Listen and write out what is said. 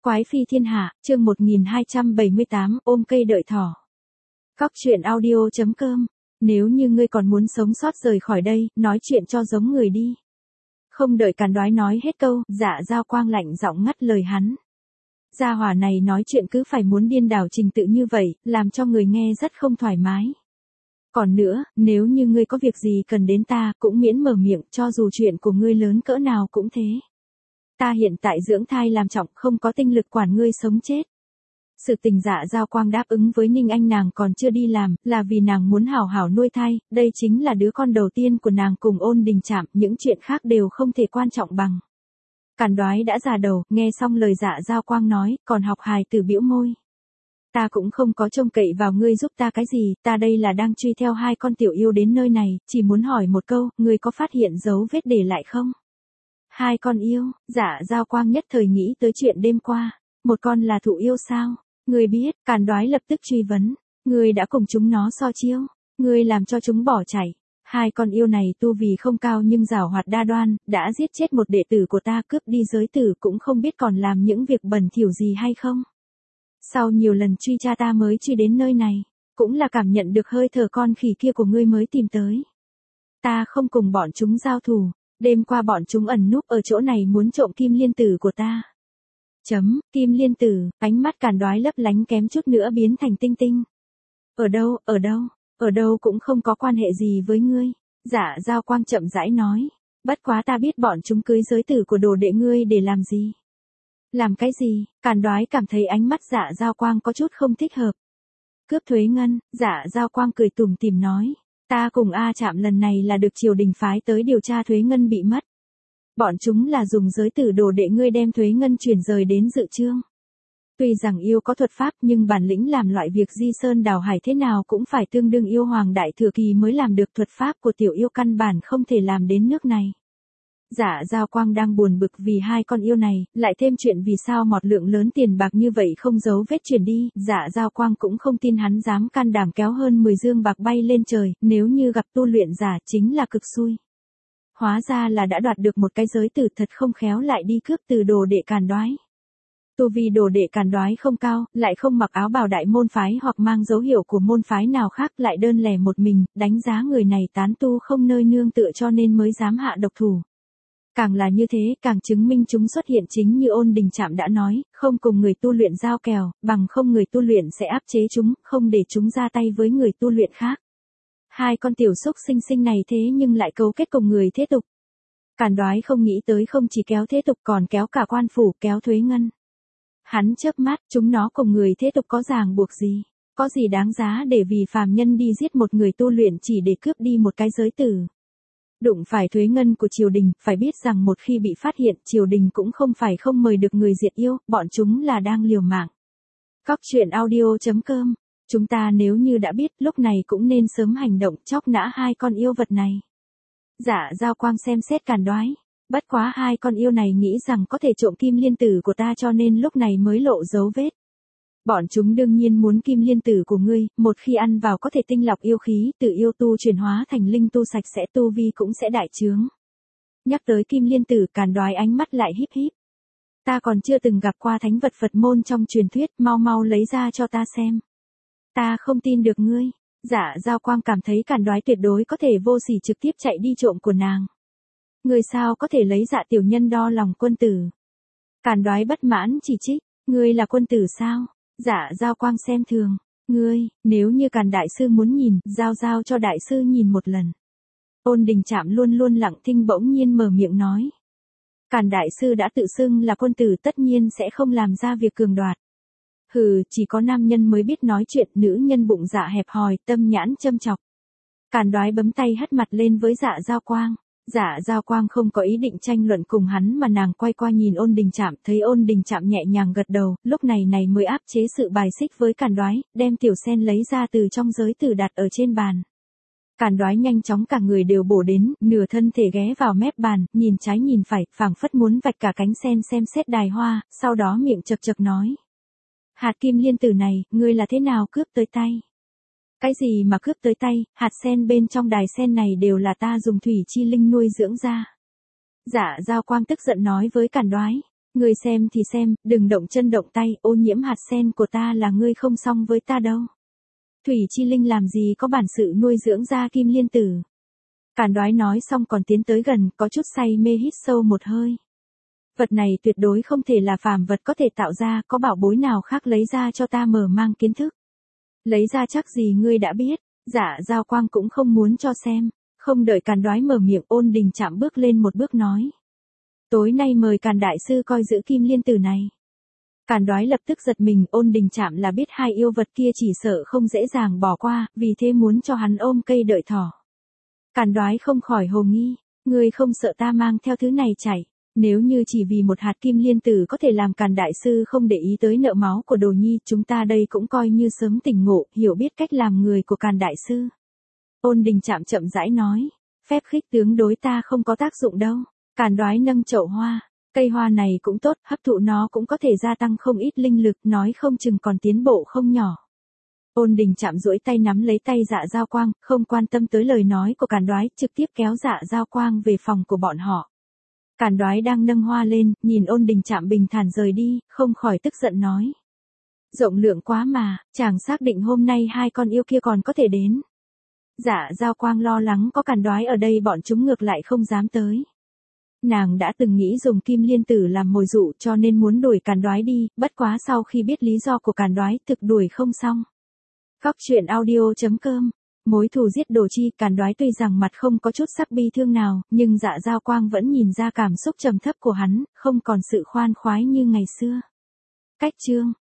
Quái phi thiên hạ, chương 1278, ôm cây đợi thỏ. Cóc truyện audio.com. Nếu như ngươi còn muốn sống sót rời khỏi đây, nói chuyện cho giống người đi. Không đợi Càn Đoái nói hết câu, Dạ Dao Quang lạnh giọng ngắt lời hắn. Gia hỏa này nói chuyện cứ phải muốn điên đảo trình tự như vậy, làm cho người nghe rất không thoải mái. Còn nữa, nếu như ngươi có việc gì cần đến ta, cũng miễn mở miệng, cho dù chuyện của ngươi lớn cỡ nào cũng thế. Ta hiện tại dưỡng thai làm trọng, không có tinh lực quản ngươi sống chết. Sự tình Dạ Dao Quang đáp ứng với Ninh Anh nàng còn chưa đi làm, là vì nàng muốn hảo hảo nuôi thai, đây chính là đứa con đầu tiên của nàng cùng Ôn Đình Trạm, những chuyện khác đều không thể quan trọng bằng. Càn Đoái đã già đầu, nghe xong lời Dạ Dao Quang nói, còn học hài từ bĩu môi. Ta cũng không có trông cậy vào ngươi giúp ta cái gì, ta đây là đang truy theo hai con tiểu yêu đến nơi này, chỉ muốn hỏi một câu, ngươi có phát hiện dấu vết để lại không? Hai con yêu, Dạ Dao Quang nhất thời nghĩ tới chuyện đêm qua, một con là thụ yêu sao? Ngươi biết, Càn Đoái lập tức truy vấn, ngươi đã cùng chúng nó so chiêu, ngươi làm cho chúng bỏ chạy. Hai con yêu này tu vì không cao nhưng giàu hoạt đa đoan, đã giết chết một đệ tử của ta, cướp đi giới tử, cũng không biết còn làm những việc bẩn thỉu gì hay không. Sau nhiều lần truy tra ta mới truy đến nơi này, cũng là cảm nhận được hơi thở con khỉ kia của ngươi mới tìm tới. Ta không cùng bọn chúng giao thủ, đêm qua bọn chúng ẩn núp ở chỗ này muốn trộm kim liên tử của ta. Kim liên tử, ánh mắt Càn Đoái lấp lánh kém chút nữa biến thành tinh tinh. Ở đâu cũng không có quan hệ gì với ngươi. Dạ Dao Quang chậm rãi nói, bất quá ta biết bọn chúng cưới giới tử của đồ đệ ngươi để làm gì. Làm cái gì? Càn Đoái cảm thấy ánh mắt Dạ Dao Quang có chút không thích hợp. Cướp thuế ngân, Dạ Dao Quang cười tủm tỉm nói, ta cùng A Trạm lần này là được triều đình phái tới điều tra thuế ngân bị mất. Bọn chúng là dùng giới tử đồ đệ ngươi đem thuế ngân chuyển rời đến dự trương. Tuy rằng yêu có thuật pháp nhưng bản lĩnh làm loại việc di sơn đào hải thế nào cũng phải tương đương yêu hoàng đại thừa kỳ mới làm được, thuật pháp của tiểu yêu căn bản không thể làm đến nước này. Dạ Dao Quang đang buồn bực vì hai con yêu này, lại thêm chuyện vì sao một lượng lớn tiền bạc như vậy không giấu vết chuyển đi, Dạ Dao Quang cũng không tin hắn dám can đảm kéo hơn 10 dương bạc bay lên trời, nếu như gặp tu luyện giả chính là cực xui. Hóa ra là đã đoạt được một cái giới tử, thật không khéo lại đi cướp từ đồ đệ Càn Đoái. Tu vi đồ đệ Càn Đoái không cao, lại không mặc áo bào đại môn phái hoặc mang dấu hiệu của môn phái nào khác, lại đơn lẻ một mình, đánh giá người này tán tu không nơi nương tựa cho nên mới dám hạ độc thủ. Càng là như thế, càng chứng minh chúng xuất hiện chính như Ôn Đình Trạm đã nói, không cùng người tu luyện giao kèo, bằng không người tu luyện sẽ áp chế chúng, không để chúng ra tay với người tu luyện khác. Hai con tiểu xúc sinh sinh này thế nhưng lại cấu kết cùng người thế tục. Càn Đoái không nghĩ tới không chỉ kéo thế tục còn kéo cả quan phủ, kéo thuế ngân. Hắn chớp mắt, chúng nó cùng người thế tục có ràng buộc gì? Có gì đáng giá để vì phàm nhân đi giết một người tu luyện chỉ để cướp đi một cái giới tử? Đụng phải thuế ngân của triều đình, phải biết rằng một khi bị phát hiện, triều đình cũng không phải không mời được người diệt yêu, bọn chúng là đang liều mạng. Cóc truyện audio.com. Chúng ta nếu như đã biết, lúc này cũng nên sớm hành động chóc nã hai con yêu vật này. Dạ Dao Quang xem xét Càn Đoái. Bất quá hai con yêu này nghĩ rằng có thể trộm kim liên tử của ta cho nên lúc này mới lộ dấu vết. Bọn chúng đương nhiên muốn kim liên tử của ngươi, một khi ăn vào có thể tinh lọc yêu khí, từ yêu tu chuyển hóa thành linh tu sạch sẽ, tu vi cũng sẽ đại chướng. Nhắc tới kim liên tử, Càn Đoái ánh mắt lại híp híp. Ta còn chưa từng gặp qua thánh vật Phật môn trong truyền thuyết, mau lấy ra cho ta xem. Ta không tin được ngươi. Dạ Dao Quang cảm thấy Càn Đoái tuyệt đối có thể vô sỉ trực tiếp chạy đi trộm của nàng. Ngươi sao có thể lấy Dạ tiểu nhân đo lòng quân tử? Càn Đoái bất mãn chỉ trích, ngươi là quân tử sao? Dạ Dao Quang xem thường, ngươi, nếu như Càn đại sư muốn nhìn, giao cho đại sư nhìn một lần. Ôn Đình Trạm luôn luôn lặng thinh bỗng nhiên mở miệng nói. Càn đại sư đã tự xưng là quân tử tất nhiên sẽ không làm ra việc cường đoạt. Hừ, chỉ có nam nhân mới biết nói chuyện, nữ nhân bụng dạ hẹp hòi, tâm nhãn châm chọc. Càn Đoái bấm tay hất mặt lên với Dạ Dao Quang. Dạ Dao Quang không có ý định tranh luận cùng hắn mà nàng quay qua nhìn Ôn Đình Trạm, thấy Ôn Đình Trạm nhẹ nhàng gật đầu, lúc này mới áp chế sự bài xích với Càn Đoái, đem tiểu sen lấy ra từ trong giới tử đặt ở trên bàn. Càn Đoái nhanh chóng cả người đều bổ đến, nửa thân thể ghé vào mép bàn, nhìn trái nhìn phải, phảng phất muốn vạch cả cánh sen xem xét đài hoa, sau đó miệng chật chật nói. Hạt kim liên tử này, ngươi là thế nào cướp tới tay? Cái gì mà cướp tới tay, hạt sen bên trong đài sen này đều là ta dùng thủy chi linh nuôi dưỡng ra. Dạ Dao Quang tức giận nói với Càn Đoái. Ngươi xem thì xem, đừng động chân động tay, ô nhiễm hạt sen của ta là ngươi không xong với ta đâu. Thủy Chi Linh làm gì có bản sự nuôi dưỡng ra Kim Liên Tử. Càn Đoái nói xong còn tiến tới gần, có chút say mê hít sâu một hơi. Vật này tuyệt đối không thể là phàm vật có thể tạo ra, có bảo bối nào khác lấy ra cho ta mở mang kiến thức. Lấy ra chắc gì ngươi đã biết, Dạ Giao Quang cũng không muốn cho xem, không đợi Càn Đoái mở miệng Ôn Đình Trạm bước lên một bước nói. Tối nay mời Càn Đại Sư coi giữ Kim Liên Tử này. Càn Đoái lập tức giật mình, Ôn Đình Trạm là biết hai yêu vật kia chỉ sợ không dễ dàng bỏ qua, vì thế muốn cho hắn ôm cây đợi thỏ. Càn Đoái không khỏi hồ nghi, ngươi không sợ ta mang theo thứ này chạy, nếu như chỉ vì một hạt Kim Liên Tử có thể làm Càn Đại Sư không để ý tới nợ máu của Đồ Nhi, chúng ta đây cũng coi như sớm tỉnh ngộ, hiểu biết cách làm người của Càn Đại Sư. Ôn Đình Trạm chậm rãi nói, phép khích tướng đối ta không có tác dụng đâu. Càn Đoái nâng chậu hoa, cây hoa này cũng tốt, hấp thụ nó cũng có thể gia tăng không ít linh lực, nói không chừng còn tiến bộ không nhỏ. Ôn Đình Trạm duỗi tay nắm lấy tay Dạ Giao Quang, không quan tâm tới lời nói của Càn Đoái, trực tiếp kéo Dạ Giao Quang về phòng của bọn họ. Càn Đoái đang nâng hoa lên, nhìn Ôn Đình Trạm bình thản rời đi, không khỏi tức giận nói. Rộng lượng quá mà, chàng xác định hôm nay hai con yêu kia còn có thể đến. Dạ Giao Quang lo lắng có Càn Đoái ở đây bọn chúng ngược lại không dám tới. Nàng đã từng nghĩ dùng Kim Liên Tử làm mồi dụ cho nên muốn đuổi Càn Đoái đi, bất quá sau khi biết lý do của Càn Đoái thực đuổi không xong. Góc truyện audio.com. Mối thù giết Đồ Chi, Càn Đoái tuy rằng mặt không có chút sắc bi thương nào, nhưng Dạ Giao Quang vẫn nhìn ra cảm xúc trầm thấp của hắn, không còn sự khoan khoái như ngày xưa. Cách chương